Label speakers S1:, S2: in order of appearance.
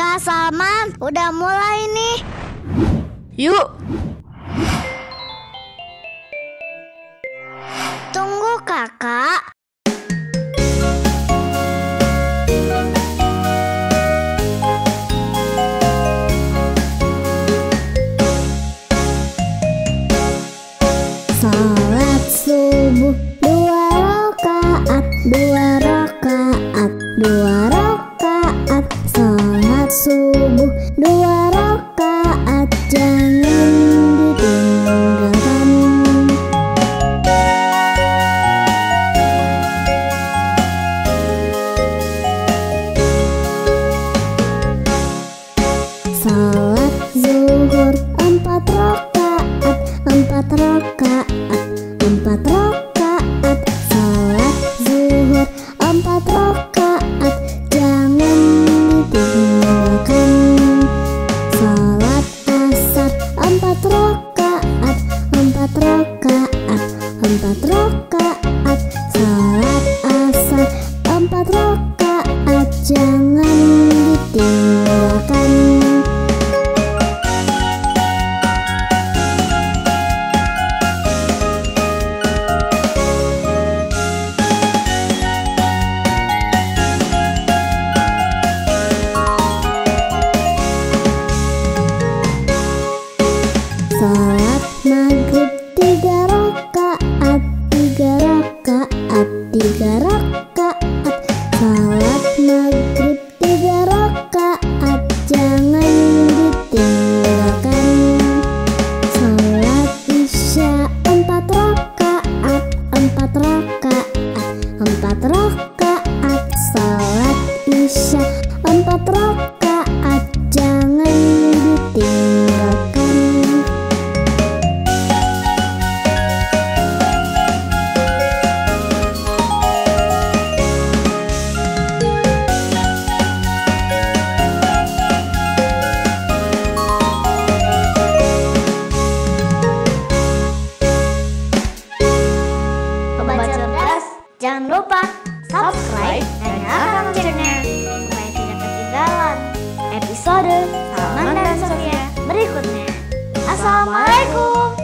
S1: Kak Salman, udah mulai nih.
S2: Yuk.
S1: Tunggu kakak.
S3: Salat subuh 2 rakaat, 2 rakaat, 2 rakaat. Salat subuh 2 rakaat, jangan ditinggalkan. Salat zuhur 4 rakaat, 4 rakaat, 4 rakaat. Salat zuhur 4 rakaat, jangan ditinggalkan. Salat asar 4 rakaat, 4 rakaat, 4 rakaat. Salat asar 4 rakaat, jangan ditinggalkan. Salat maghrib 3 rakaat, 3 rakaat, 3 rakaat. Salat maghrib 3 rakaat, jangan ditinggalkan. Salat isya 4 rakaat, 4 rakaat, 4 rakaat. Salat isya 4 rakaat, jangan ditinggalkan.
S1: Sobat cerdas, jangan lupa subscribe dan nyalakan loncengnya supaya tidak ketinggalan episode Salman dan Sofia berikutnya. Assalamualaikum.